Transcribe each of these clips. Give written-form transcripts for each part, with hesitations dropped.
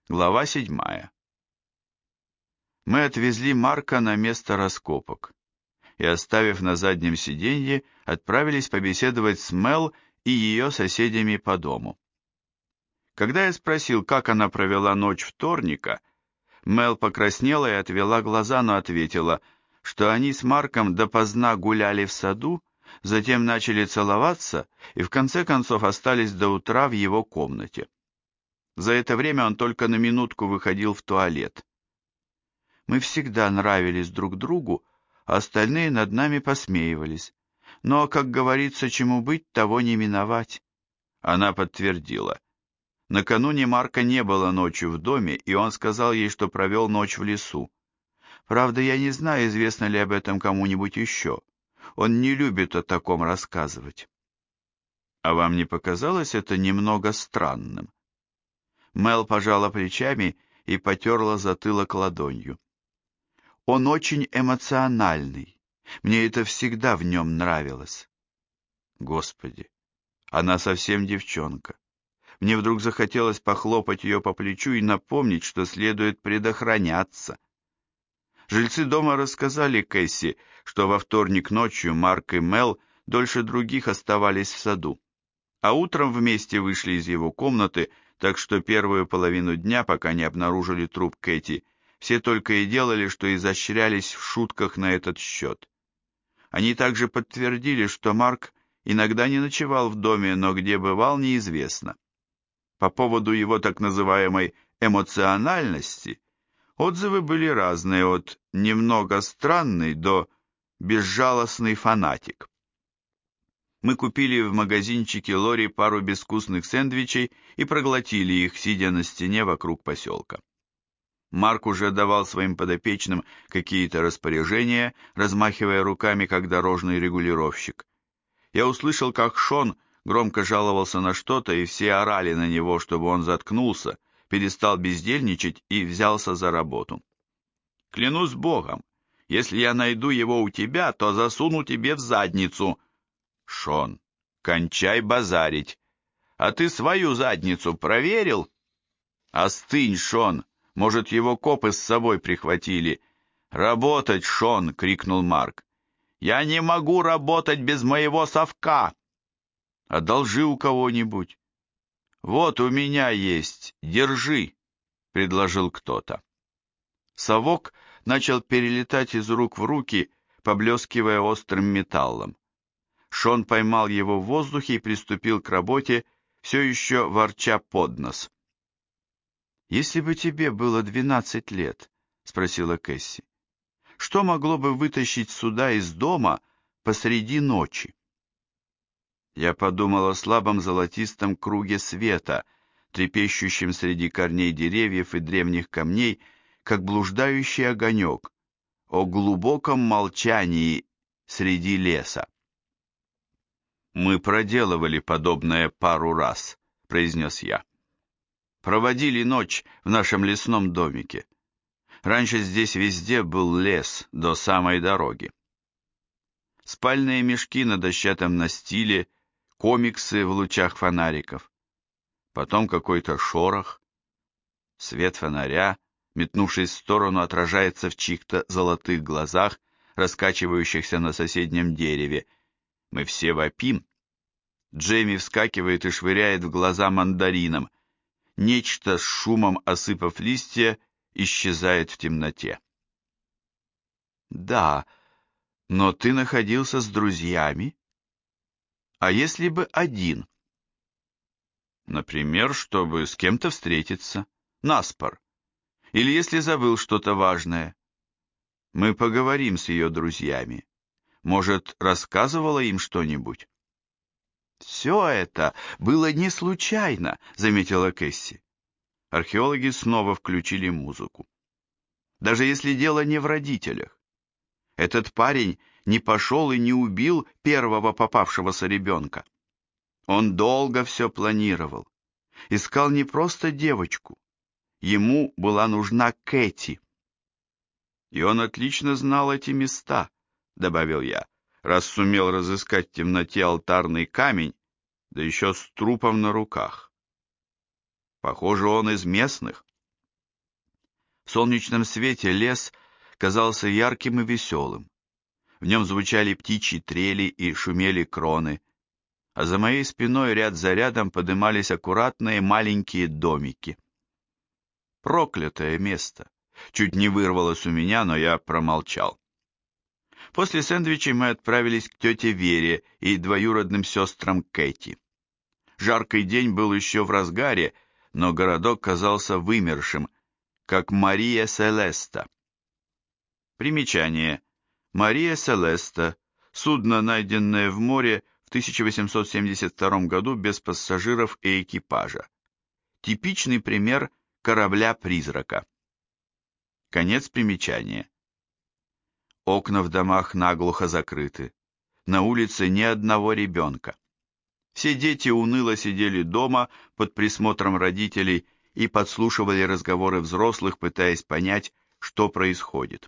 Глава 7. Мы отвезли Марка на место раскопок и, оставив на заднем сиденье, отправились побеседовать с Мел и ее соседями по дому. Когда я спросил, как она провела ночь вторника, Мел покраснела и отвела глаза, но ответила, что они с Марком допоздна гуляли в саду, затем начали целоваться и в конце концов остались до утра в его комнате. За это время он только на минутку выходил в туалет. Мы всегда нравились друг другу, а остальные над нами посмеивались. Но, как говорится, чему быть, того не миновать. Она подтвердила. Накануне Марка не было ночью в доме, и он сказал ей, что провел ночь в лесу. Правда, я не знаю, известно ли об этом кому-нибудь еще. Он не любит о таком рассказывать. А вам не показалось это немного странным? Мел пожала плечами и потерла затылок ладонью. Он очень эмоциональный. Мне это всегда в нем нравилось. Господи, она совсем девчонка. Мне вдруг захотелось похлопать ее по плечу и напомнить, что следует предохраняться. Жильцы дома рассказали Кэсси, что во вторник ночью Марк и Мел дольше других оставались в саду, а утром вместе вышли из его комнаты, так что первую половину дня, пока не обнаружили труп Кэти, все только и делали, что изощрялись в шутках на этот счет. Они также подтвердили, что Марк иногда не ночевал в доме, но где бывал, неизвестно. По поводу его так называемой эмоциональности отзывы были разные, от «немного странный» до «безжалостный фанатик». Мы купили в магазинчике Лори пару безвкусных сэндвичей и проглотили их, сидя на стене вокруг поселка. Марк уже давал своим подопечным какие-то распоряжения, размахивая руками, как дорожный регулировщик. Я услышал, как Шон громко жаловался на что-то, и все орали на него, чтобы он заткнулся, перестал бездельничать и взялся за работу. «Клянусь Богом, если я найду его у тебя, то засуну тебе в задницу». «Шон, кончай базарить. А ты свою задницу проверил?» «Остынь, Шон. Может, его копы с собой прихватили?» «Работать, Шон!» — крикнул Марк. «Я не могу работать без моего совка!» «Одолжи у кого-нибудь». «Вот у меня есть, держи!» — предложил кто-то. Совок начал перелетать из рук в руки, поблескивая острым металлом. Шон поймал его в воздухе и приступил к работе, все еще ворча под нос. «Если бы тебе было 12 лет, — спросила Кэсси, — что могло бы вытащить сюда из дома посреди ночи?» Я подумал о слабом золотистом круге света, трепещущем среди корней деревьев и древних камней, как блуждающий огонек, о глубоком молчании среди леса. «Мы проделывали подобное пару раз», — произнес я. «Проводили ночь в нашем лесном домике. Раньше здесь везде был лес до самой дороги. Спальные мешки на дощатом настиле, комиксы в лучах фонариков. Потом какой-то шорох. Свет фонаря, метнувшись в сторону, отражается в чьих-то золотых глазах, раскачивающихся на соседнем дереве. Мы все вопим. Джейми вскакивает и швыряет в глаза мандарином. Нечто с шумом, осыпав листья, исчезает в темноте. «Да, но ты находился с друзьями? А если бы один?» «Например, чтобы с кем-то встретиться, наспор. Или если забыл что-то важное. Мы поговорим с ее друзьями. Может, рассказывала им что-нибудь?» «Все это было не случайно», — заметила Кэсси. Археологи снова включили музыку. «Даже если дело не в родителях. Этот парень не пошел и не убил первого попавшегося ребенка. Он долго все планировал. Искал не просто девочку. Ему была нужна Кэти. И он отлично знал эти места», — добавил я, «раз сумел разыскать в темноте алтарный камень, да еще с трупом на руках. Похоже, он из местных». солнечном свете лес казался ярким и веселым. В нем звучали птичьи трели и шумели кроны, а за моей спиной ряд за рядом подымались аккуратные маленькие домики. Проклятое место! Чуть не вырвалось у меня, но я промолчал. После сэндвичей мы отправились к тете Вере и двоюродным сестрам Кэти. Жаркий день был еще в разгаре, но городок казался вымершим, как Мария Селеста. Примечание. Мария Селеста – судно, найденное в море в 1872 году без пассажиров и экипажа. Типичный пример корабля-призрака. Конец примечания. Окна в домах наглухо закрыты. На улице ни одного ребенка. Все дети уныло сидели дома под присмотром родителей и подслушивали разговоры взрослых, пытаясь понять, что происходит.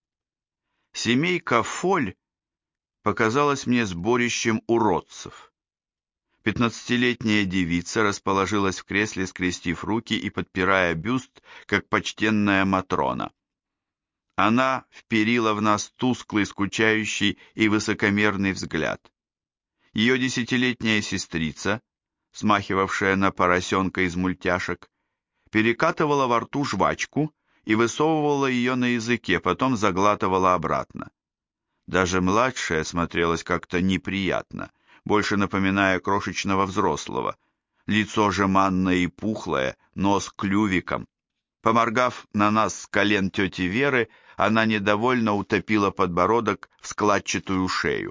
Семейка Фоль показалась мне сборищем уродцев. 15-летняя девица расположилась в кресле, скрестив руки и подпирая бюст, как почтенная Матрона. Она вперила в нас тусклый, скучающий и высокомерный взгляд. Ее 10-летняя сестрица, смахивавшая на поросенка из мультяшек, перекатывала во рту жвачку и высовывала ее на языке, потом заглатывала обратно. Даже младшая смотрелась как-то неприятно, больше напоминая крошечного взрослого. Лицо жеманное и пухлое, нос клювиком. Поморгав на нас с колен тети Веры, она недовольно утопила подбородок в складчатую шею.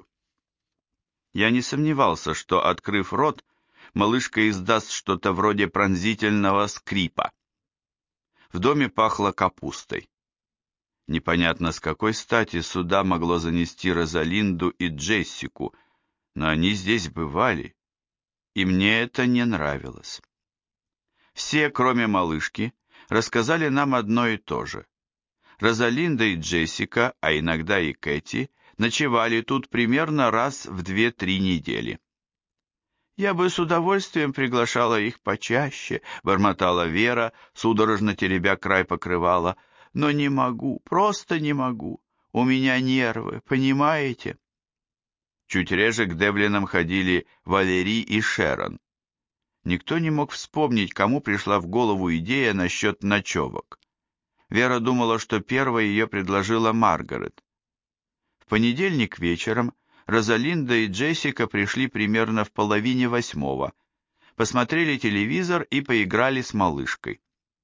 Я не сомневался, что, открыв рот, малышка издаст что-то вроде пронзительного скрипа. В доме пахло капустой. Непонятно, с какой стати сюда могло занести Розалинду и Джессику, но они здесь бывали, и мне это не нравилось. Все, кроме малышки, рассказали нам одно и то же. Розалинда и Джессика, а иногда и Кэти, ночевали тут примерно раз в 2-3 недели. «Я бы с удовольствием приглашала их почаще», — бормотала Вера, судорожно теребя край покрывала, «но не могу, просто не могу. У меня нервы, понимаете?» Чуть реже к Девлинам ходили Валери и Шерон. Никто не мог вспомнить, кому пришла в голову идея насчет ночевок. Вера думала, что первой ее предложила Маргарет. В понедельник вечером Розалинда и Джессика пришли примерно в 7:30, посмотрели телевизор и поиграли с малышкой.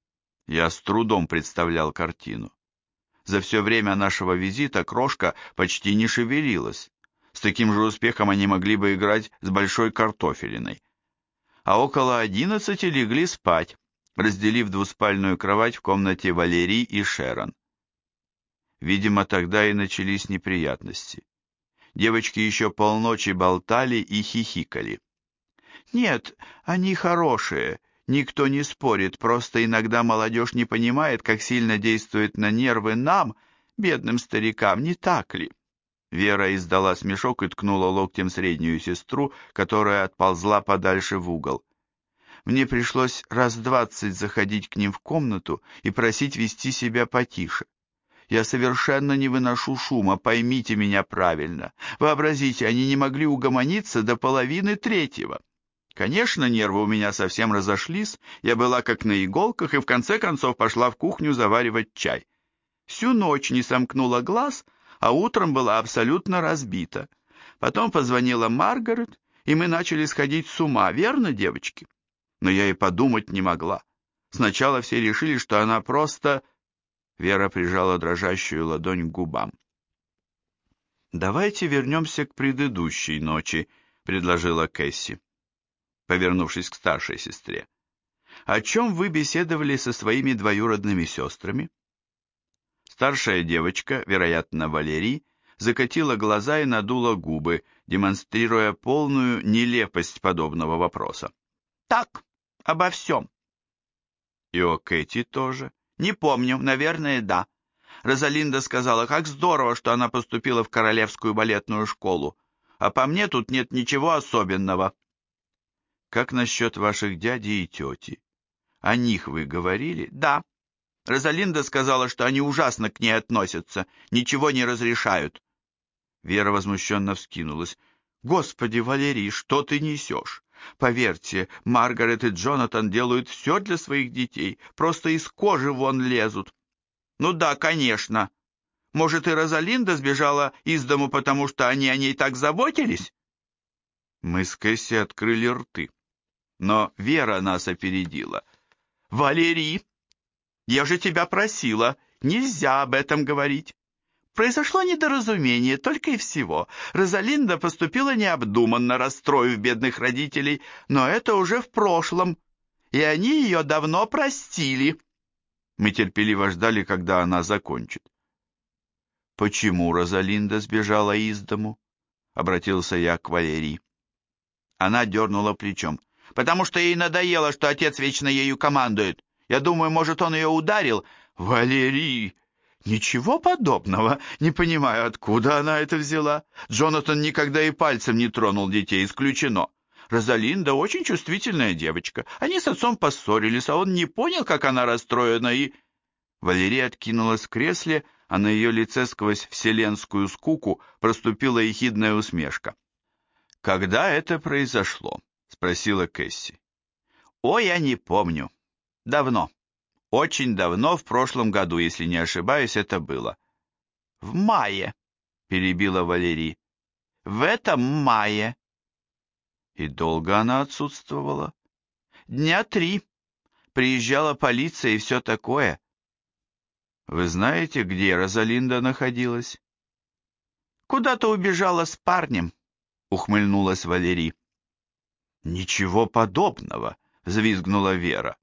Я с трудом представлял картину. За все время нашего визита крошка почти не шевелилась. С таким же успехом они могли бы играть с большой картофелиной. А около 11 легли спать, разделив двуспальную кровать в комнате Валерии и Шерон. Видимо, тогда и начались неприятности. Девочки еще полночи болтали и хихикали. «Нет, они хорошие, никто не спорит, просто иногда молодежь не понимает, как сильно действует на нервы нам, бедным старикам, не так ли?» Вера издала смешок и ткнула локтем среднюю сестру, которая отползла подальше в угол. Мне пришлось раз 20 заходить к ним в комнату и просить вести себя потише. Я совершенно не выношу шума, поймите меня правильно. Вообразите, они не могли угомониться до 2:30. Конечно, нервы у меня совсем разошлись, я была как на иголках и в конце концов пошла в кухню заваривать чай. Всю ночь не сомкнула глаз, а утром была абсолютно разбита. Потом позвонила Маргарет, и мы начали сходить с ума, верно, девочки? Но я и подумать не могла. Сначала все решили, что она просто... Вера прижала дрожащую ладонь к губам. «Давайте вернемся к предыдущей ночи», — предложила Кэсси, повернувшись к старшей сестре. «О чем вы беседовали со своими двоюродными сестрами?» Старшая девочка, вероятно, Валерий, закатила глаза и надула губы, демонстрируя полную нелепость подобного вопроса. «Так, обо всем». «И о Кэти тоже?» «Не помню, наверное, да. Розалинда сказала, как здорово, что она поступила в Королевскую балетную школу. А по мне тут нет ничего особенного». «Как насчет ваших дяди и тети? О них вы говорили?» «Да». Розалинда сказала, что они ужасно к ней относятся, ничего не разрешают. Вера возмущенно вскинулась. «Господи, Валерий, что ты несешь? Поверьте, Маргарет и Джонатан делают все для своих детей, просто из кожи вон лезут». «Ну да, конечно. Может, и Розалинда сбежала из дому, потому что они о ней так заботились?» Мы с Кэсси открыли рты, но Вера нас опередила. «Валерий, я же тебя просила, нельзя об этом говорить. Произошло недоразумение, только и всего. Розалинда поступила необдуманно, расстроив бедных родителей, но это уже в прошлом, и они ее давно простили». Мы терпеливо ждали, когда она закончит. «Почему Розалинда сбежала из дому?» — обратился я к Валерии. Она дернула плечом. «Потому что ей надоело, что отец вечно ею командует. Я думаю, может, он ее ударил?» «Валерий!» «Ничего подобного. Не понимаю, откуда она это взяла. Джонатан никогда и пальцем не тронул детей, исключено. Розалинда очень чувствительная девочка. Они с отцом поссорились, а он не понял, как она расстроена, и...» Валерия откинулась в кресле, а на ее лице сквозь вселенскую скуку проступила ехидная усмешка. «Когда это произошло?» — спросила Кэсси. «Ой, я не помню. Давно. Очень давно, в прошлом году, если не ошибаюсь, это было». «В мае», — перебила Валерий. «В этом мае». «И долго она отсутствовала?» «Дня 3. Приезжала полиция и все такое». «Вы знаете, где Розалинда находилась?» «Куда-то убежала с парнем», — ухмыльнулась Валерий. «Ничего подобного», — взвизгнула Вера.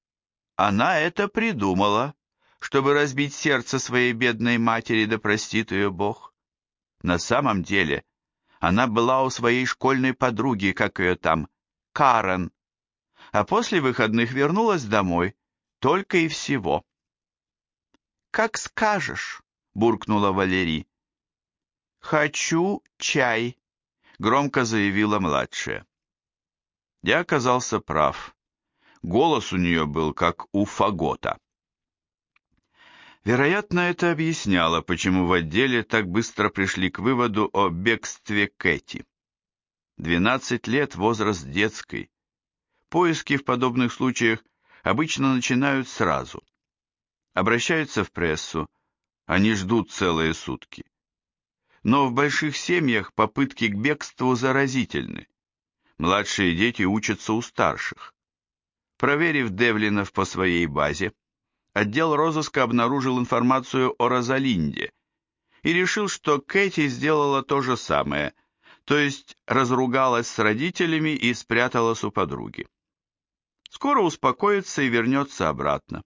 «Она это придумала, чтобы разбить сердце своей бедной матери, да простит ее Бог. На самом деле она была у своей школьной подруги, как ее там, Карен, а после выходных вернулась домой, только и всего». «Как скажешь», — буркнула Валерий. «Хочу чай», — громко заявила младшая. Я оказался прав. Голос у нее был как у фагота. Вероятно, это объясняло, почему в отделе так быстро пришли к выводу о бегстве Кэти. 12 лет — возраст детской. Поиски в подобных случаях обычно начинают сразу. Обращаются в прессу, они ждут целые сутки. Но в больших семьях попытки к бегству заразительны. Младшие дети учатся у старших. Проверив Девлинов по своей базе, отдел розыска обнаружил информацию о Розалинде и решил, что Кэти сделала то же самое, то есть разругалась с родителями и спряталась у подруги. Скоро успокоится и вернется обратно.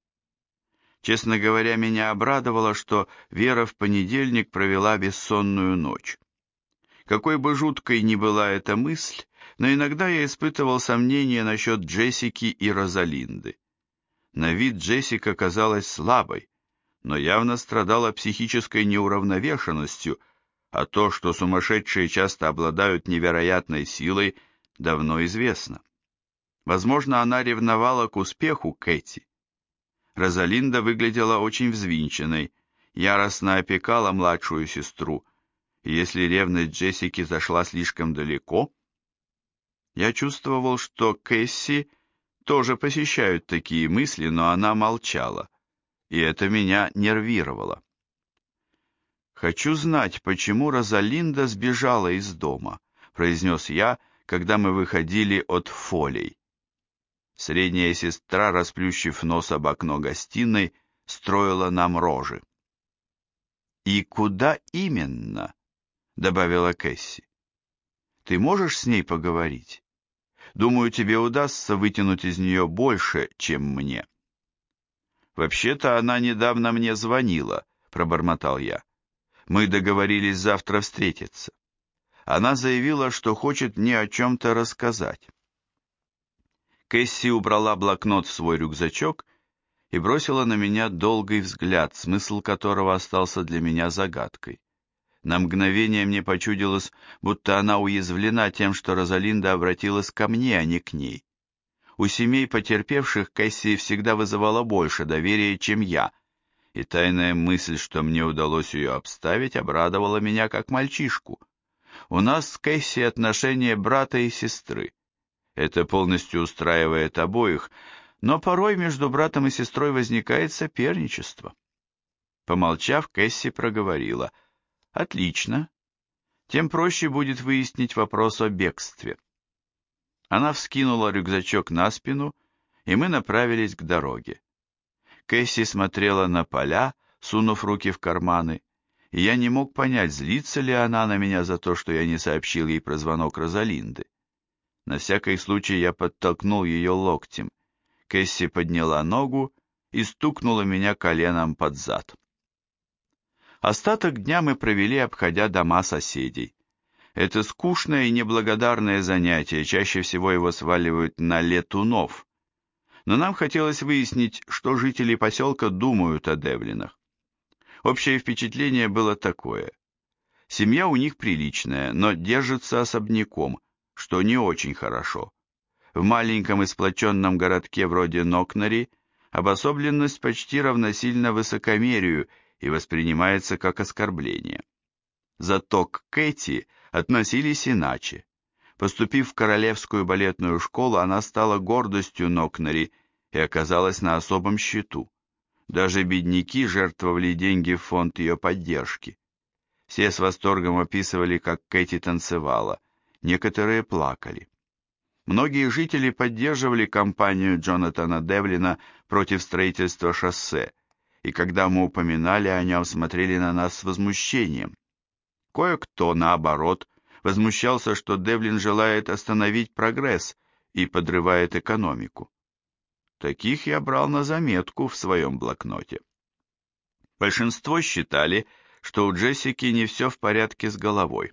Честно говоря, меня обрадовало, что Вера в понедельник провела бессонную ночь. Какой бы жуткой ни была эта мысль, но иногда я испытывал сомнения насчет Джессики и Розалинды. На вид Джессика казалась слабой, но явно страдала психической неуравновешенностью, а то, что сумасшедшие часто обладают невероятной силой, давно известно. Возможно, она ревновала к успеху Кэти. Розалинда выглядела очень взвинченной, яростно опекала младшую сестру, и если ревность Джессики зашла слишком далеко, я чувствовал, что Кэсси тоже посещают такие мысли, но она молчала, и это меня нервировало. «Хочу знать, почему Розалинда сбежала из дома», произнес я, когда мы выходили от Фолей. Средняя сестра, расплющив нос об окно гостиной, строила нам рожи. «И куда именно?» — добавила Кэсси. «Ты можешь с ней поговорить? Думаю, тебе удастся вытянуть из нее больше, чем мне». «Вообще-то она недавно мне звонила», — пробормотал я. «Мы договорились завтра встретиться. Она заявила, что хочет мне о чем-то рассказать». Кэсси убрала блокнот в свой рюкзачок и бросила на меня долгий взгляд, смысл которого остался для меня загадкой. На мгновение мне почудилось, будто она уязвлена тем, что Розалинда обратилась ко мне, а не к ней. У семей потерпевших Кэсси всегда вызывала больше доверия, чем я, и тайная мысль, что мне удалось ее обставить, обрадовала меня как мальчишку. У нас с Кэсси отношения брата и сестры. Это полностью устраивает обоих, но порой между братом и сестрой возникает соперничество. Помолчав, Кэсси проговорила: «Отлично. Тем проще будет выяснить вопрос о бегстве». Она вскинула рюкзачок на спину, и мы направились к дороге. Кэсси смотрела на поля, сунув руки в карманы, и я не мог понять, злится ли она на меня за то, что я не сообщил ей про звонок Розалинды. На всякий случай я подтолкнул ее локтем. Кэсси подняла ногу и стукнула меня коленом под зад. Остаток дня мы провели, обходя дома соседей. Это скучное и неблагодарное занятие, чаще всего его сваливают на летунов. Но нам хотелось выяснить, что жители поселка думают о Девлинах. Общее впечатление было такое. Семья у них приличная, но держится особняком, что не очень хорошо. В маленьком и сплоченном городке вроде Нокнари обособленность почти равносильна высокомерию и воспринимается как оскорбление. Зато к Кэти относились иначе. Поступив в Королевскую балетную школу, она стала гордостью Нокнари и оказалась на особом счету. Даже бедняки жертвовали деньги в фонд ее поддержки. Все с восторгом описывали, как Кэти танцевала, некоторые плакали. Многие жители поддерживали кампанию Джонатана Девлина против строительства шоссе, и когда мы упоминали о нем, смотрели на нас с возмущением. Кое-кто, наоборот, возмущался, что Девлин желает остановить прогресс и подрывает экономику. Таких я брал на заметку в своем блокноте. Большинство считали, что у Джессики не все в порядке с головой.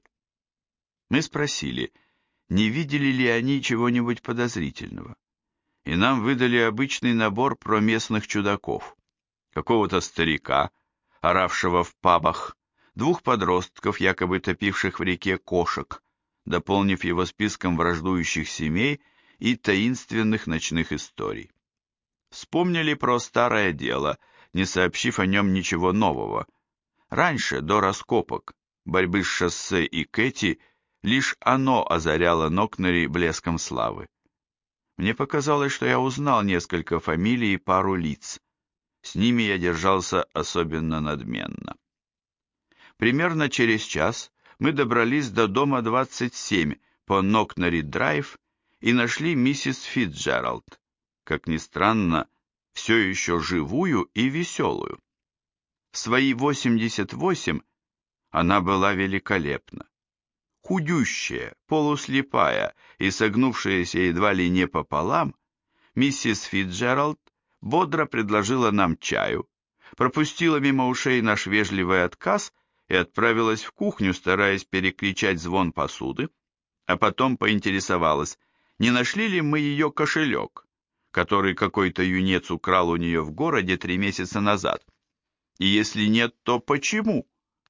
Мы спросили, не видели ли они чего-нибудь подозрительного, и нам выдали обычный набор про местных чудаков. Какого-то старика, оравшего в пабах, 2 подростков, якобы топивших в реке кошек, дополнив его списком враждующих семей и таинственных ночных историй. Вспомнили про старое дело, не сообщив о нем ничего нового. Раньше, до раскопок, борьбы с шоссе и Кэти, лишь оно озаряло Нокнари блеском славы. Мне показалось, что я узнал несколько фамилий и пару лиц. С ними я держался особенно надменно. Примерно через час мы добрались до дома 27 по Нокнари-драйв и нашли миссис Фитджеральд, как ни странно, все еще живую и веселую. В свои 88 она была великолепна. Худющая, полуслепая и согнувшаяся едва ли не пополам, миссис Фитджеральд бодро предложила нам чаю, пропустила мимо ушей наш вежливый отказ и отправилась в кухню, стараясь перекричать звон посуды, а потом поинтересовалась, не нашли ли мы ее кошелек, который какой-то юнец украл у нее в городе 3 месяца назад. И если нет, то почему?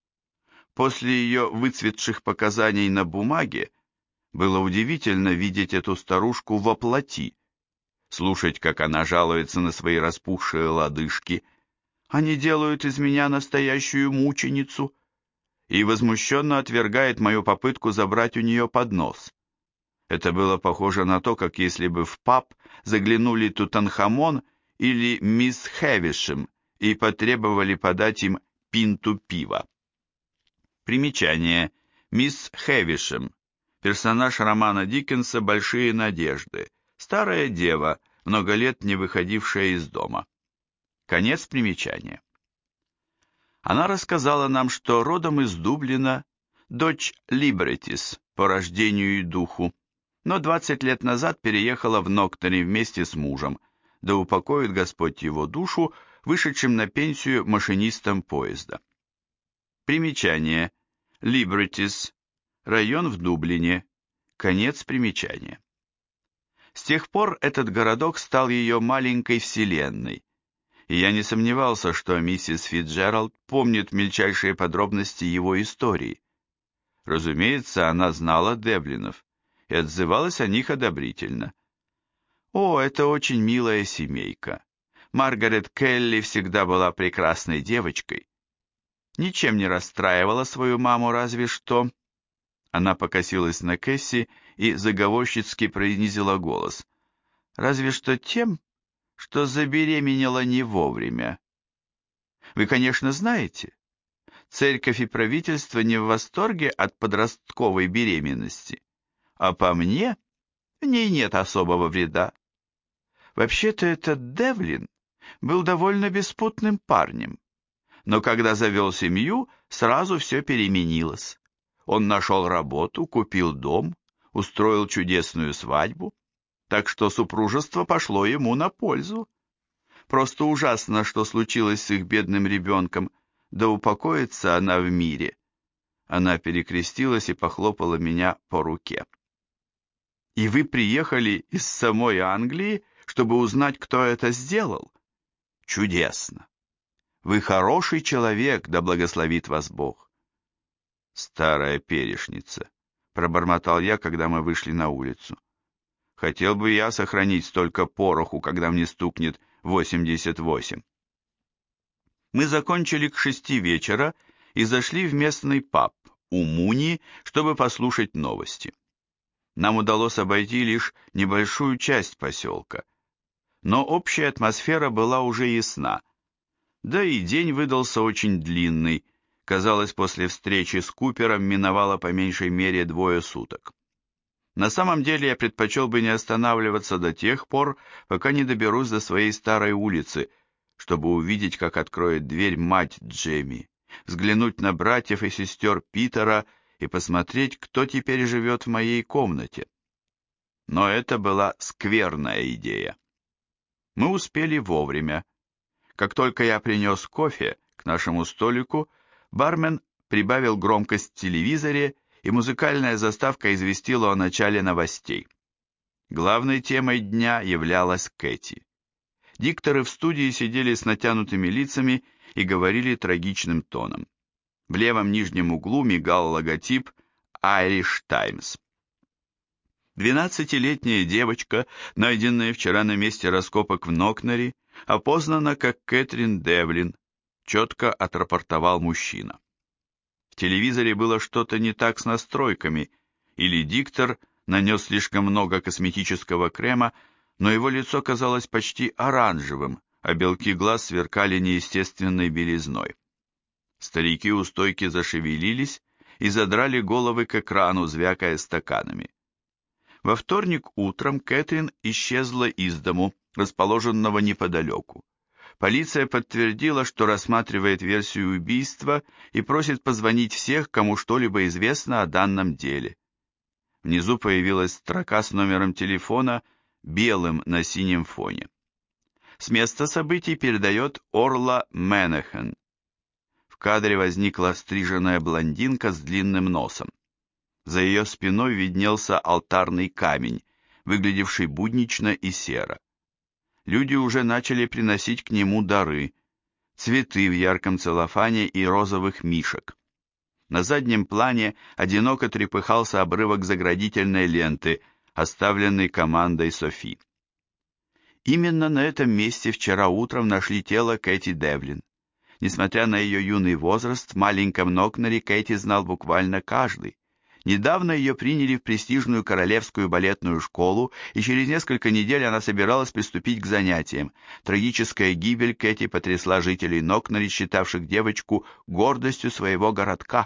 После ее выцветших показаний на бумаге было удивительно видеть эту старушку во плоти, слушать, как она жалуется на свои распухшие лодыжки. Они делают из меня настоящую мученицу, и возмущенно отвергает мою попытку забрать у нее поднос. Это было похоже на то, как если бы в паб заглянули Тутанхамон или мисс Хэвишем и потребовали подать им пинту пива. Примечание. Мисс Хэвишем. Персонаж романа Диккенса «Большие надежды». Старая дева, много лет не выходившая из дома. Конец примечания. Она рассказала нам, что родом из Дублина, дочь Либретис по рождению и духу, но 20 лет назад переехала в Нокнари вместе с мужем, да упокоит Господь его душу, вышедшим на пенсию машинистом поезда. Примечание. Либретис. Район в Дублине. Конец примечания. С тех пор этот городок стал ее маленькой вселенной, и я не сомневался, что миссис Фитджеральд помнит мельчайшие подробности его истории. Разумеется, она знала Девлинов и отзывалась о них одобрительно. О, это очень милая семейка. Маргарет Келли всегда была прекрасной девочкой. Ничем не расстраивала свою маму, разве что... Она покосилась на Кэсси и заговорщицки принизила голос. Разве что тем, что забеременела не вовремя. Вы, конечно, знаете, церковь и правительство не в восторге от подростковой беременности, а по мне, в ней нет особого вреда. Вообще-то этот Девлин был довольно беспутным парнем, но когда завел семью, сразу все переменилось. Он нашел работу, купил дом, устроил чудесную свадьбу, так что супружество пошло ему на пользу. Просто ужасно, что случилось с их бедным ребенком, да упокоится она в мире. Она перекрестилась и похлопала меня по руке. И вы приехали из самой Англии, чтобы узнать, кто это сделал? Чудесно. Вы хороший человек, да благословит вас Бог. Старая перешница, пробормотал я, когда мы вышли на улицу. Хотел бы я сохранить столько пороху, когда мне стукнет 88. Мы закончили к 6 вечера и зашли в местный паб у Муни, чтобы послушать новости. Нам удалось обойти лишь небольшую часть поселка, но общая атмосфера была уже ясна. Да и день выдался очень длинный, казалось, после встречи с Купером миновало по меньшей мере 2 суток. На самом деле я предпочел бы не останавливаться до тех пор, пока не доберусь до своей старой улицы, чтобы увидеть, как откроет дверь мать Джемми, взглянуть на братьев и сестер Питера и посмотреть, кто теперь живет в моей комнате. Но это была скверная идея. Мы успели вовремя. Как только я принес кофе к нашему столику, бармен прибавил громкость в телевизоре, и музыкальная заставка известила о начале новостей. Главной темой дня являлась Кэти. Дикторы в студии сидели с натянутыми лицами и говорили трагичным тоном. В левом нижнем углу мигал логотип Irish Times. 12-летняя девочка, найденная вчера на месте раскопок в Нокнери, опознана как Кэтрин Девлин, четко отрапортовал мужчина. В телевизоре было что-то не так с настройками, или диктор нанес слишком много косметического крема, но его лицо казалось почти оранжевым, а белки глаз сверкали неестественной белизной. Старики у стойки зашевелились и задрали головы к экрану, звякая стаканами. Во вторник утром Кэтрин исчезла из дому, расположенного неподалеку. Полиция подтвердила, что рассматривает версию убийства и просит позвонить всех, кому что-либо известно о данном деле. Внизу появилась строка с номером телефона, белым на синем фоне. С места событий передает Орла Менехан. В кадре возникла стриженная блондинка с длинным носом. За ее спиной виднелся алтарный камень, выглядевший буднично и серо. Люди уже начали приносить к нему дары, цветы в ярком целлофане и розовых мишек. На заднем плане одиноко трепыхался обрывок заградительной ленты, оставленный командой Софи. Именно на этом месте вчера утром нашли тело Кэти Девлин. Несмотря на ее юный возраст, в маленьком Нокнере Кэти знал буквально каждый. Недавно ее приняли в престижную королевскую балетную школу, и через несколько недель она собиралась приступить к занятиям. Трагическая гибель Кэти потрясла жителей Нокнери, считавших девочку гордостью своего городка.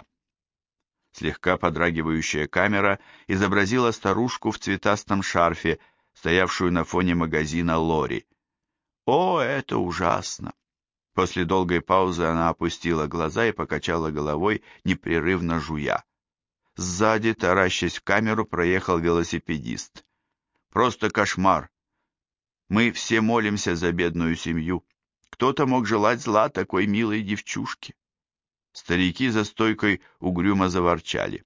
Слегка подрагивающая камера изобразила старушку в цветастом шарфе, стоявшую на фоне магазина Лори. О, это ужасно! После долгой паузы она опустила глаза и покачала головой, непрерывно жуя. Сзади, таращась в камеру, проехал велосипедист. Просто кошмар. Мы все молимся за бедную семью. Кто-то мог желать зла такой милой девчушке. Старики за стойкой угрюмо заворчали.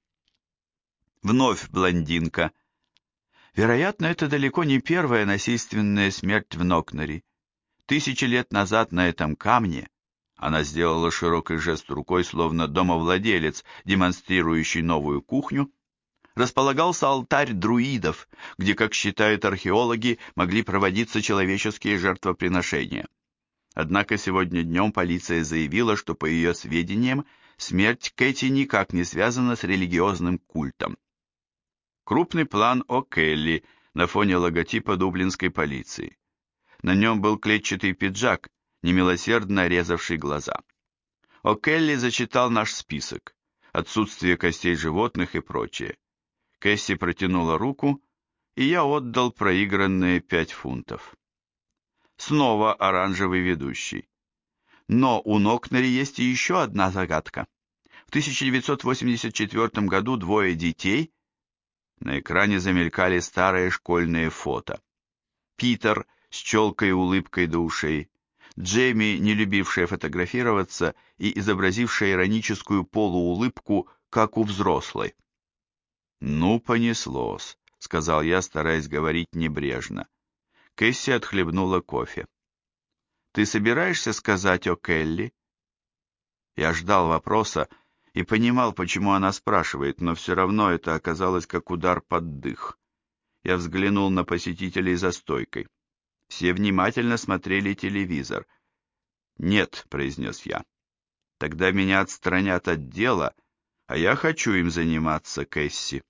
Вновь блондинка. Вероятно, это далеко не первая насильственная смерть в Нокнери. 1000 лет назад на этом камне она сделала широкий жест рукой, словно домовладелец, демонстрирующий новую кухню. располагался алтарь друидов, где, как считают археологи, могли проводиться человеческие жертвоприношения. Однако сегодня днем полиция заявила, что, по ее сведениям, смерть Кэти никак не связана с религиозным культом. Крупный план О'Келли на фоне логотипа дублинской полиции. На нем был клетчатый пиджак, немилосердно резавший глаза. О'Келли зачитал наш список: отсутствие костей животных и прочее. Кэсси протянула руку, и я отдал проигранные 5 фунтов. Снова оранжевый ведущий. Но у Нокнери есть и еще одна загадка. В 1984 году двое детей... На экране замелькали старые школьные фото. Питер с челкой и улыбкой до ушей, Джейми, не любившая фотографироваться и изобразившая ироническую полуулыбку, как у взрослой. «Ну, понеслось», — сказал я, стараясь говорить небрежно. Кэсси отхлебнула кофе. «Ты собираешься сказать о Келли?» Я ждал вопроса и понимал, почему она спрашивает, но все равно это оказалось как удар под дых. Я взглянул на посетителей за стойкой. Все внимательно смотрели телевизор. «Нет», — произнес я, — «тогда меня отстранят от дела, а я хочу им заниматься, Кэсси».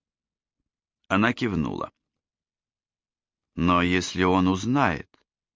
Она кивнула. «Но если он узнает...»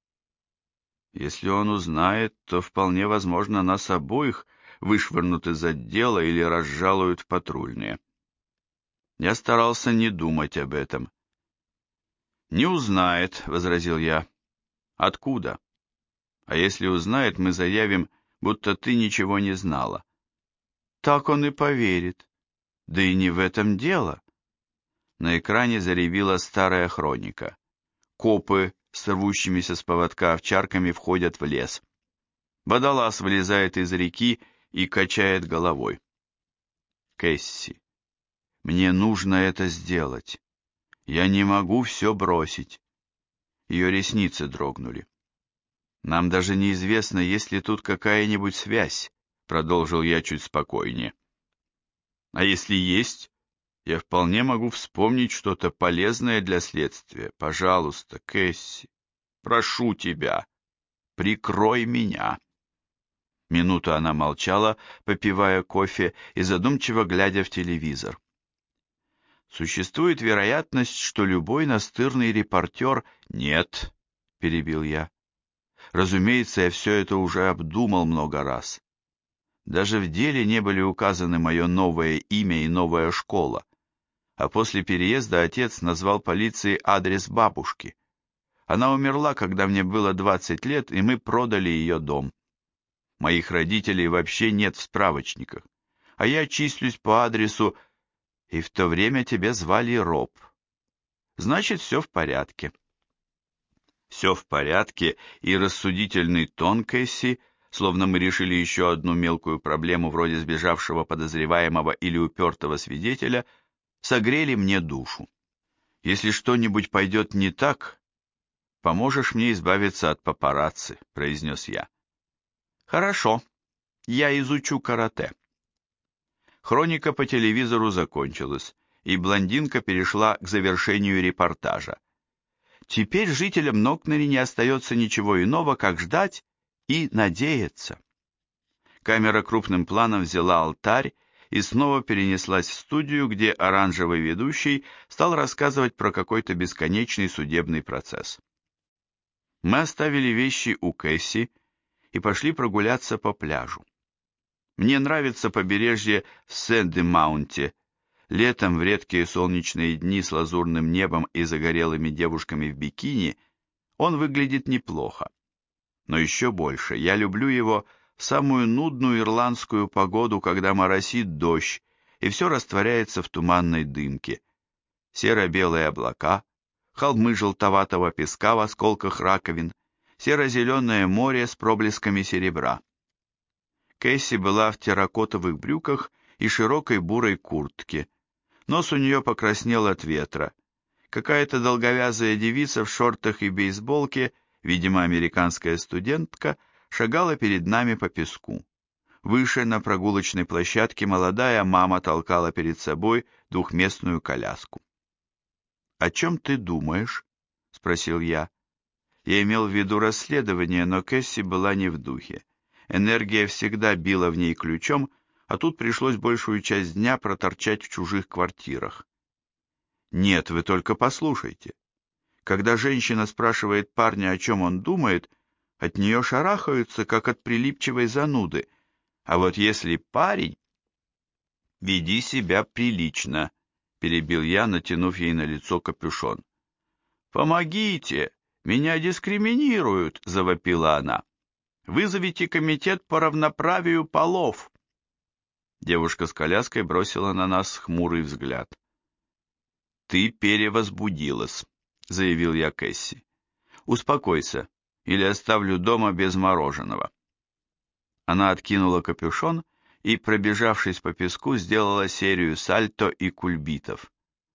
«Если он узнает, то вполне возможно нас обоих вышвырнут из отдела или разжалуют в патрульные». Я старался не думать об этом. «Не узнает», — возразил я. «Откуда? А если узнает, мы заявим, будто ты ничего не знала». «Так он и поверит. Да и не в этом дело». На экране заревила старая хроника. Копы с рвущимися с поводка овчарками входят в лес. Водолаз вылезает из реки и качает головой. «Кэсси, мне нужно это сделать. Я не могу все бросить». Ее ресницы дрогнули. «Нам даже неизвестно, есть ли тут какая-нибудь связь», — продолжил я чуть спокойнее. «А если есть, я вполне могу вспомнить что-то полезное для следствия. Пожалуйста, Кэсси, прошу тебя, прикрой меня». Минуту она молчала, попивая кофе и задумчиво глядя в телевизор. «Существует вероятность, что любой настырный репортер...» «Нет», — перебил я. «Разумеется, я все это уже обдумал много раз. Даже в деле не были указаны мое новое имя и новая школа. А после переезда отец назвал полиции адрес бабушки. Она умерла, когда мне было 20 лет, и мы продали ее дом. Моих родителей вообще нет в справочниках, а я числюсь по адресу, и в то время тебя звали Роб. Значит, все в порядке». Все в порядке, и рассудительный тон Кэсси, словно мы решили еще одну мелкую проблему вроде сбежавшего подозреваемого или упертого свидетеля, согрели мне душу. «Если что-нибудь пойдет не так, поможешь мне избавиться от папарацци», — произнес я. «Хорошо, я изучу карате». Хроника по телевизору закончилась, и блондинка перешла к завершению репортажа. Теперь жителям Нокнери не остается ничего иного, как ждать и надеяться. Камера крупным планом взяла алтарь и снова перенеслась в студию, где оранжевый ведущий стал рассказывать про какой-то бесконечный судебный процесс. Мы оставили вещи у Кэсси и пошли прогуляться по пляжу. Мне нравится побережье в Сэнд-Маунте. Летом, в редкие солнечные дни с лазурным небом и загорелыми девушками в бикини, он выглядит неплохо. Но еще больше я люблю его в самую нудную ирландскую погоду, когда моросит дождь, и все растворяется в туманной дымке. Серо-белые облака, холмы желтоватого песка в осколках раковин, серо-зеленое море с проблесками серебра. Кэсси была в терракотовых брюках и широкой бурой куртке. Нос у нее покраснел от ветра. Какая-то долговязая девица в шортах и бейсболке, видимо, американская студентка, шагала перед нами по песку. Выше на прогулочной площадке молодая мама толкала перед собой двухместную коляску. «О чем ты думаешь?» — спросил я. Я имел в виду расследование, но Кэсси была не в духе. Энергия всегда била в ней ключом, а тут пришлось большую часть дня проторчать в чужих квартирах. Нет, вы только послушайте. Когда женщина спрашивает парня, о чем он думает, от нее шарахаются, как от прилипчивой зануды. А вот если парень... «Веди себя прилично», — перебил я, натянув ей на лицо капюшон. «Помогите! Меня дискриминируют!» — завопила она. «Вызовите комитет по равноправию полов!» Девушка с коляской бросила на нас хмурый взгляд. «Ты перевозбудилась», — заявил я Кэсси. «Успокойся, или оставлю дома без мороженого». Она откинула капюшон и, пробежавшись по песку, сделала серию сальто и кульбитов.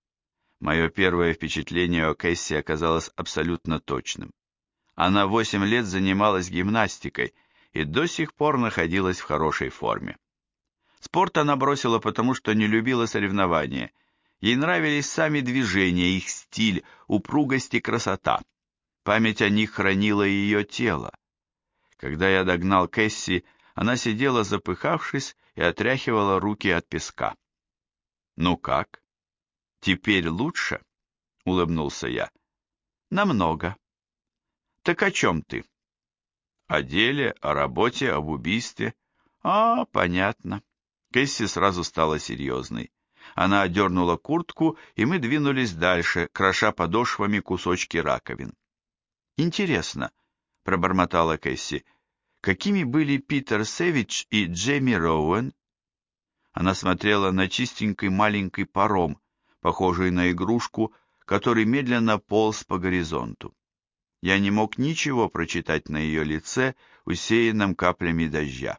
Мое первое впечатление о Кэсси оказалось абсолютно точным. Она 8 лет занималась гимнастикой и до сих пор находилась в хорошей форме. Спорт она бросила потому, что не любила соревнования. Ей нравились сами движения, их стиль, упругость и красота. Память о них хранила ее тело. Когда я догнал Кэсси, она сидела запыхавшись и отряхивала руки от песка. «Ну как? Теперь лучше?» — улыбнулся я. «Намного». «Так о чем ты?» «О деле, о работе, об убийстве». «А, понятно». Кэсси сразу стала серьезной. Она одернула куртку, и мы двинулись дальше, кроша подошвами кусочки раковин. «Интересно», — пробормотала Кэсси, — «какими были Питер Сэвидж и Джейми Роуэн?» Она смотрела на чистенький маленький паром, похожий на игрушку, который медленно полз по горизонту. Я не мог ничего прочитать на ее лице, усеянном каплями дождя.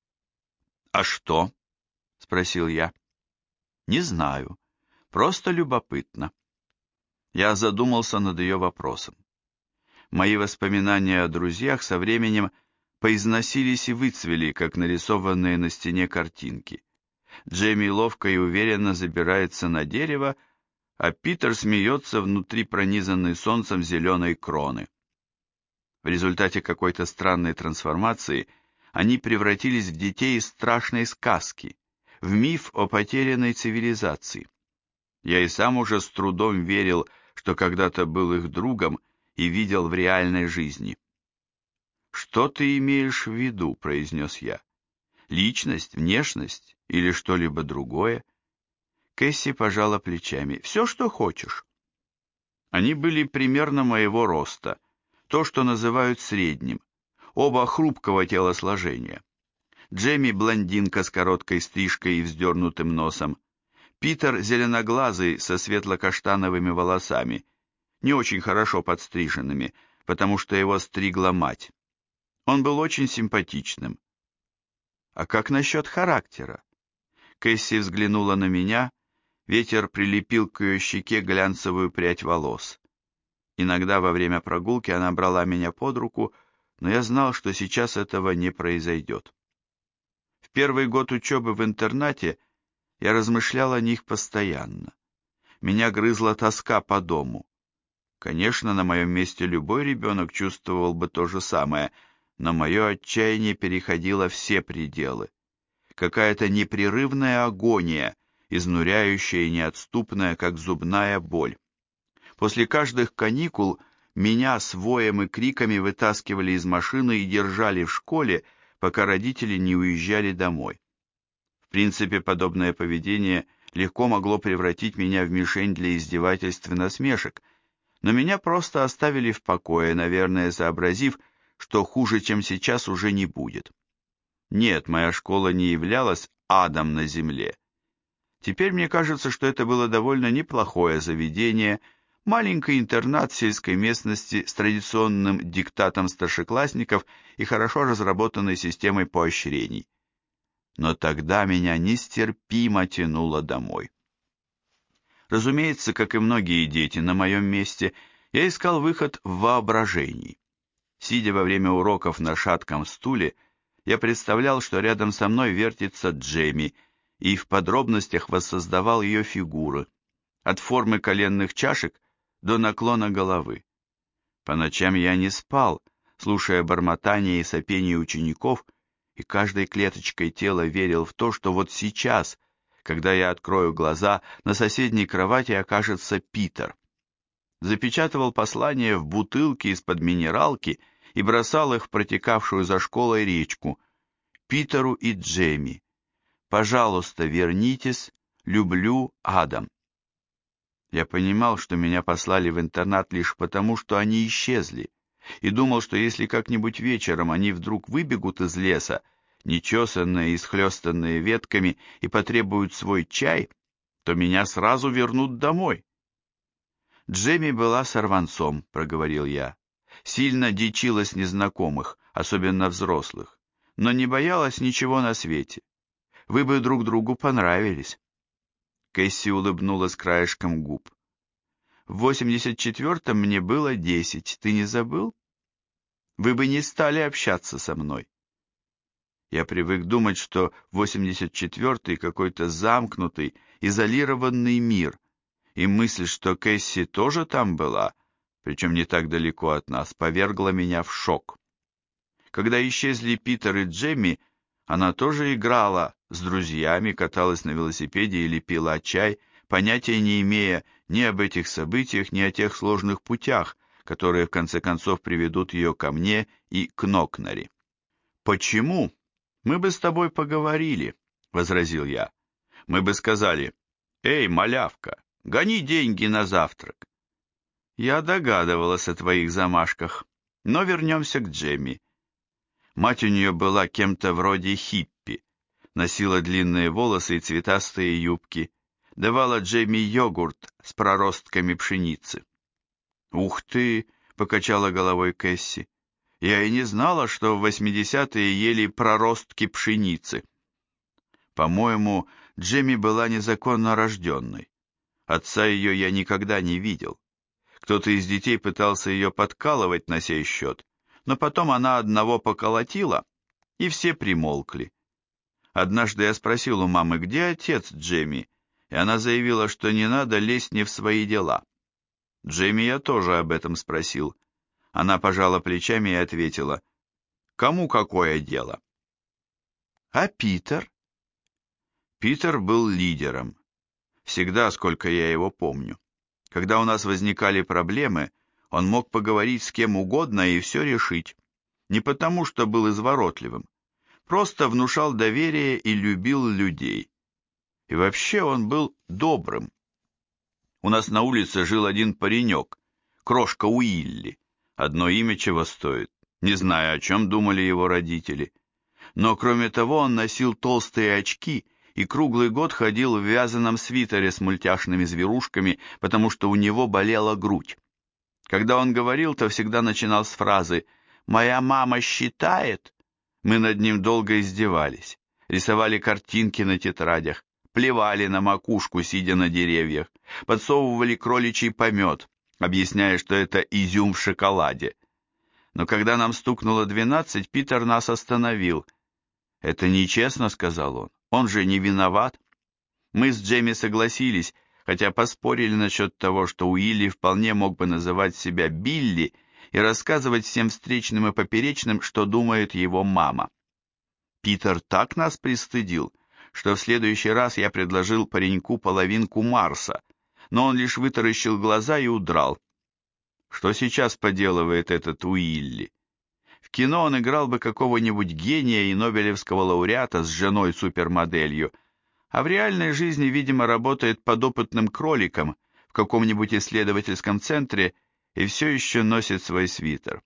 «А что?» — спросил я. «Не знаю. Просто любопытно». Я задумался над ее вопросом. Мои воспоминания о друзьях со временем поизносились и выцвели, как нарисованные на стене картинки. Джейми ловко и уверенно забирается на дерево, а Питер смеется внутри пронизанной солнцем зеленой кроны. В результате какой-то странной трансформации они превратились в детей из страшной сказки, в миф о потерянной цивилизации. Я и сам уже с трудом верил, что когда-то был их другом и видел в реальной жизни. «Что ты имеешь в виду?» — произнес я. «Личность, внешность или что-либо другое?» Кэсси пожала плечами. «Все, что хочешь». Они были примерно моего роста, то, что называют средним, оба хрупкого телосложения. Джейми блондинка с короткой стрижкой и вздернутым носом, Питер зеленоглазый со светло-каштановыми волосами, не очень хорошо подстриженными, потому что его стригла мать. Он был очень симпатичным. А как насчет характера? Кэсси взглянула на меня, ветер прилепил к ее щеке глянцевую прядь волос. Иногда во время прогулки она брала меня под руку, но я знал, что сейчас этого не произойдет. В первый год учебы в интернате я размышлял о них постоянно. Меня грызла тоска по дому. Конечно, на моем месте любой ребенок чувствовал бы то же самое, но мое отчаяние переходило все пределы. Какая-то непрерывная агония, изнуряющая и неотступная, как зубная боль. После каждых каникул меня с воем и криками вытаскивали из машины и держали в школе, пока родители не уезжали домой. В принципе, подобное поведение легко могло превратить меня в мишень для издевательств и насмешек, но меня просто оставили в покое, наверное, сообразив, что хуже, чем сейчас, уже не будет. Нет, моя школа не являлась адом на земле. Теперь мне кажется, что это было довольно неплохое заведение, маленький интернат в сельской местности с традиционным диктатом старшеклассников и хорошо разработанной системой поощрений. Но тогда меня нестерпимо тянуло домой. Разумеется, как и многие дети на моем месте, я искал выход в воображении. Сидя во время уроков на шатком стуле, я представлял, что рядом со мной вертится Джемми, и в подробностях воссоздавал ее фигуры, от формы коленных чашек до наклона головы. По ночам я не спал, слушая бормотание и сопение учеников, и каждой клеточкой тела верил в то, что вот сейчас, когда я открою глаза, на соседней кровати окажется Питер. Запечатывал послания в бутылки из-под минералки и бросал их в протекавшую за школой речку. Питеру и Джемми. Пожалуйста, вернитесь, люблю, Адам. Я понимал, что меня послали в интернат лишь потому, что они исчезли, и думал, что если как-нибудь вечером они вдруг выбегут из леса, нечесанные и схлестанные ветками, и потребуют свой чай, то меня сразу вернут домой. Джемми была сорванцом, проговорил я. Сильно дичилась незнакомых, особенно взрослых, но не боялась ничего на свете. Вы бы друг другу понравились. Кэсси улыбнулась краешком губ. В 84-м мне было 10, ты не забыл? Вы бы не стали общаться со мной. Я привык думать, что 84-й какой-то замкнутый, изолированный мир, и мысль, что Кэсси тоже там была, причем не так далеко от нас, повергла меня в шок. Когда исчезли Питер и Джемми, она тоже играла с друзьями, каталась на велосипеде или пила чай, понятия не имея ни об этих событиях, ни о тех сложных путях, которые в конце концов приведут ее ко мне и к Нокнари. «Почему? Мы бы с тобой поговорили», — возразил я. «Мы бы сказали: эй, малявка, гони деньги на завтрак». Я догадывалась о твоих замашках, но вернемся к Джемми. Мать у нее была кем-то вроде хиппи, носила длинные волосы и цветастые юбки, давала Джемми йогурт с проростками пшеницы. «Ух ты!» — покачала головой Кэсси. «Я и не знала, что в 80-е ели проростки пшеницы». По-моему, Джемми была незаконно рожденной. Отца ее я никогда не видел. Кто-то из детей пытался ее подкалывать на сей счет, но потом она одного поколотила, и все примолкли. Однажды я спросил у мамы, где отец Джемми, и она заявила, что не надо лезть не в свои дела. Джемми я тоже об этом спросил. Она пожала плечами и ответила: «Кому какое дело?» «А Питер?» Питер был лидером. Всегда, сколько я его помню. Когда у нас возникали проблемы, он мог поговорить с кем угодно и все решить. Не потому, что был изворотливым. Просто внушал доверие и любил людей. И вообще он был добрым. У нас на улице жил один паренек, крошка Уилли. Одно имя чего стоит. Не знаю, о чем думали его родители. Но кроме того, он носил толстые очки и круглый год ходил в вязаном свитере с мультяшными зверушками, потому что у него болела грудь. Когда он говорил, то всегда начинал с фразы «Моя мама считает». Мы над ним долго издевались, рисовали картинки на тетрадях, плевали на макушку, сидя на деревьях, подсовывали кроличий помет, объясняя, что это изюм в шоколаде. Но когда нам стукнуло 12, Питер нас остановил. «Это нечестно», — сказал он. «Он же не виноват». Мы с Джемми согласились, хотя поспорили насчет того, что Уилли вполне мог бы называть себя Билли и рассказывать всем встречным и поперечным, что думает его мама. Питер так нас пристыдил, что в следующий раз я предложил пареньку половинку Марса, но он лишь вытаращил глаза и удрал. Что сейчас поделывает этот Уилли? В кино он играл бы какого-нибудь гения и нобелевского лауреата с женой-супермоделью, а в реальной жизни, видимо, работает подопытным кроликом в каком-нибудь исследовательском центре и все еще носит свой свитер.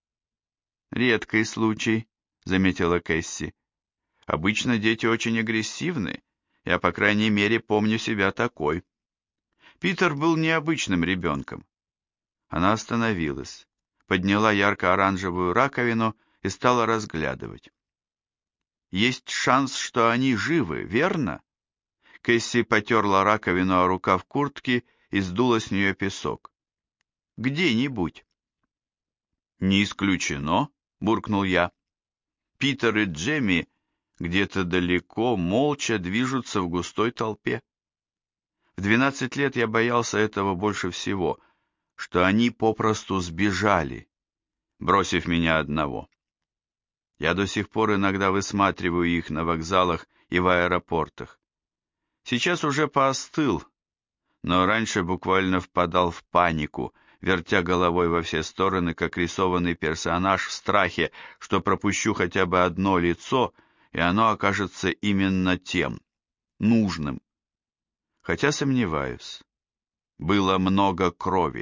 «Редкий случай», — заметила Кэсси. «Обычно дети очень агрессивны. Я, по крайней мере, помню себя такой». Питер был необычным ребенком. Она остановилась, подняла ярко-оранжевую раковину и стала разглядывать. «Есть шанс, что они живы, верно?» Кэсси потерла раковину о рукав куртки и сдула с нее песок. «Где-нибудь». «Не исключено», — буркнул я. Питер и Джемми где-то далеко, молча движутся в густой толпе. В 12 лет я боялся этого больше всего, что они попросту сбежали, бросив меня одного. Я до сих пор иногда высматриваю их на вокзалах и в аэропортах. Сейчас уже поостыл, но раньше буквально впадал в панику, вертя головой во все стороны, как рисованный персонаж в страхе, что пропущу хотя бы одно лицо, и оно окажется именно тем, нужным. Хотя сомневаюсь. Было много крови.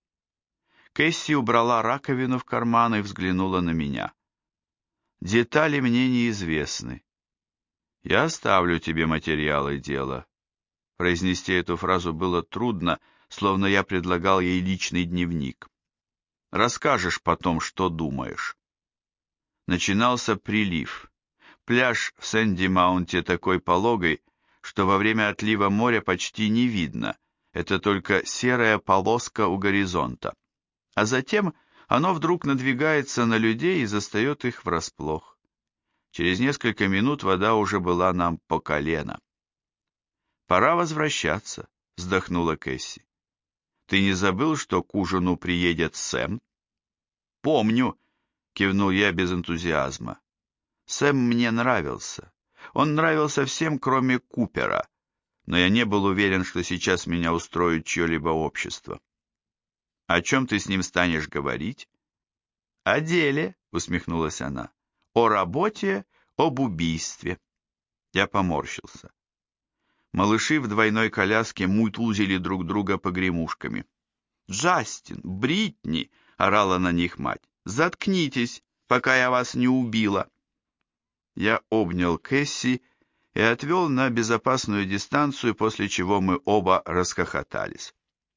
Кэсси убрала раковину в карман и взглянула на меня. Детали мне неизвестны. Я оставлю тебе материалы дела. Произнести эту фразу было трудно, словно я предлагал ей личный дневник. Расскажешь потом, что думаешь. Начинался прилив. Пляж в Сэнди-Маунте такой пологой, что во время отлива моря почти не видно. Это только серая полоска у горизонта. А затем оно вдруг надвигается на людей и застает их врасплох. Через несколько минут вода уже была нам по колено. «Пора возвращаться», — вздохнула Кэсси. «Ты не забыл, что к ужину приедет Сэм?» «Помню», — кивнул я без энтузиазма. Сэм мне нравился. Он нравился всем, кроме Купера, но я не был уверен, что сейчас меня устроит чье-либо общество. «О чем ты с ним станешь говорить?» «О деле», — усмехнулась она. «О работе, об убийстве». Я поморщился. Малыши в двойной коляске мутузили друг друга погремушками. «Джастин, Бритни!» — орала на них мать. «Заткнитесь, пока я вас не убила!» Я обнял Кэсси и отвел на безопасную дистанцию, после чего мы оба расхохотались.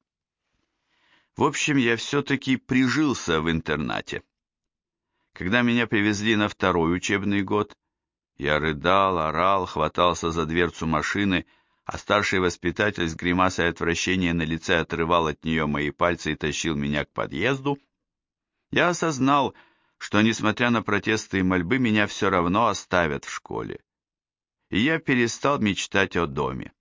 В общем, я все-таки прижился в интернате. Когда меня привезли на второй учебный год, я рыдал, орал, хватался за дверцу машины, а старший воспитатель с гримасой отвращения на лице отрывал от нее мои пальцы и тащил меня к подъезду. Я осознал, что, несмотря на протесты и мольбы, меня все равно оставят в школе. И я перестал мечтать о доме.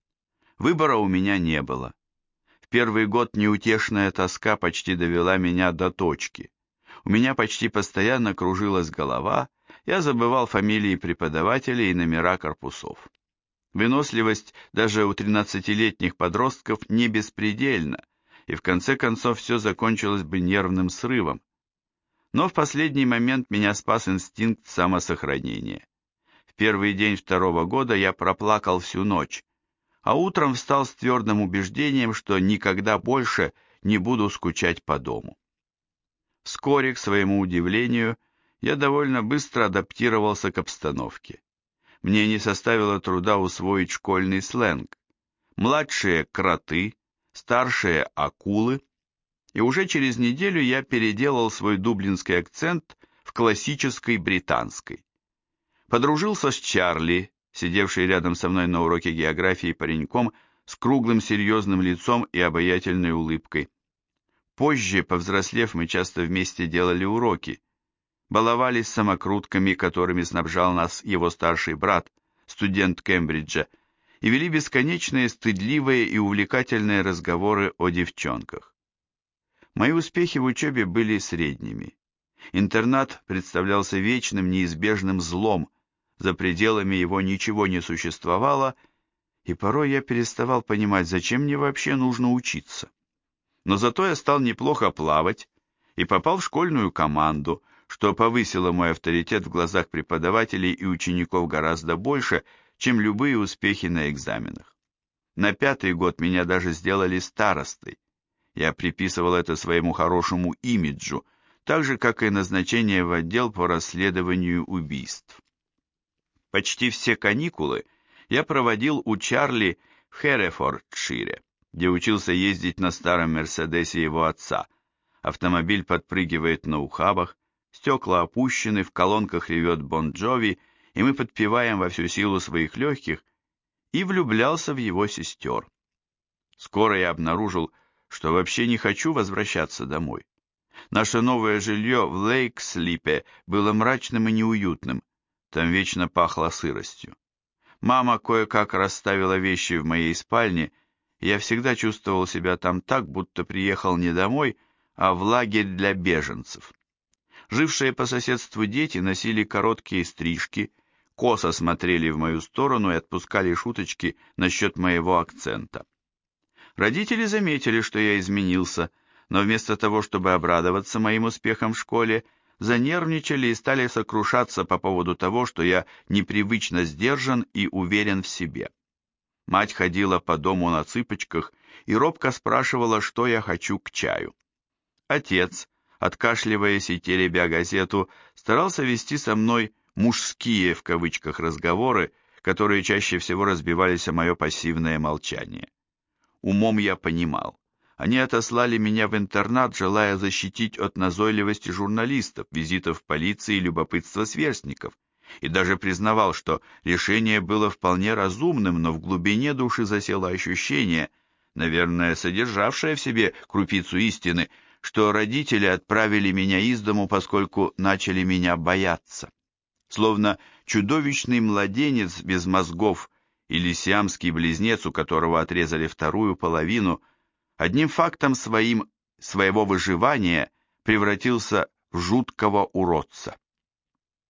Выбора у меня не было. В первый год неутешная тоска почти довела меня до точки. У меня почти постоянно кружилась голова, я забывал фамилии преподавателей и номера корпусов. Выносливость даже у 13-летних подростков не беспредельна, и в конце концов все закончилось бы нервным срывом. Но в последний момент меня спас инстинкт самосохранения. В первый день второго года я проплакал всю ночь, а утром встал с твердым убеждением, что никогда больше не буду скучать по дому. Вскоре, к своему удивлению, я довольно быстро адаптировался к обстановке. Мне не составило труда усвоить школьный сленг. Младшие – кроты, старшие – акулы. И уже через неделю я переделал свой дублинский акцент в классический британский. Подружился с Чарли, сидевший рядом со мной на уроке географии пареньком с круглым серьезным лицом и обаятельной улыбкой. Позже, повзрослев, мы часто вместе делали уроки, баловались самокрутками, которыми снабжал нас его старший брат, студент Кембриджа, и вели бесконечные стыдливые и увлекательные разговоры о девчонках. Мои успехи в учебе были средними. Интернат представлялся вечным, неизбежным злом, за пределами его ничего не существовало, и порой я переставал понимать, зачем мне вообще нужно учиться. Но зато я стал неплохо плавать и попал в школьную команду, что повысило мой авторитет в глазах преподавателей и учеников гораздо больше, чем любые успехи на экзаменах. На 5-й год меня даже сделали старостой. Я приписывал это своему хорошему имиджу, так же, как и назначение в отдел по расследованию убийств. Почти все каникулы я проводил у Чарли в Херефордшире, где учился ездить на старом Мерседесе его отца. Автомобиль подпрыгивает на ухабах, стекла опущены, в колонках ревет Бон Джови, и мы подпеваем во всю силу своих легких, и влюблялся в его сестер. Скоро я обнаружил, что вообще не хочу возвращаться домой. Наше новое жилье в Лейкслипе было мрачным и неуютным, там вечно пахло сыростью. Мама кое-как расставила вещи в моей спальне, и я всегда чувствовал себя там так, будто приехал не домой, а в лагерь для беженцев. Жившие по соседству дети носили короткие стрижки, косо смотрели в мою сторону и отпускали шуточки насчет моего акцента. Родители заметили, что я изменился, но вместо того, чтобы обрадоваться моим успехам в школе, занервничали и стали сокрушаться по поводу того, что я непривычно сдержан и уверен в себе. Мать ходила по дому на цыпочках и робко спрашивала, что я хочу к чаю. Отец, откашливаясь и теребя газету, старался вести со мной «мужские» в кавычках разговоры, которые чаще всего разбивались о мое пассивное молчание. Умом я понимал. Они отослали меня в интернат, желая защитить от назойливости журналистов, визитов полиции и любопытства сверстников, и даже признавал, что решение было вполне разумным, но в глубине души засело ощущение, наверное, содержавшее в себе крупицу истины, что родители отправили меня из дому, поскольку начали меня бояться. Словно чудовищный младенец без мозгов или сиамский близнец, у которого отрезали вторую половину, одним фактом своего выживания превратился в жуткого уродца.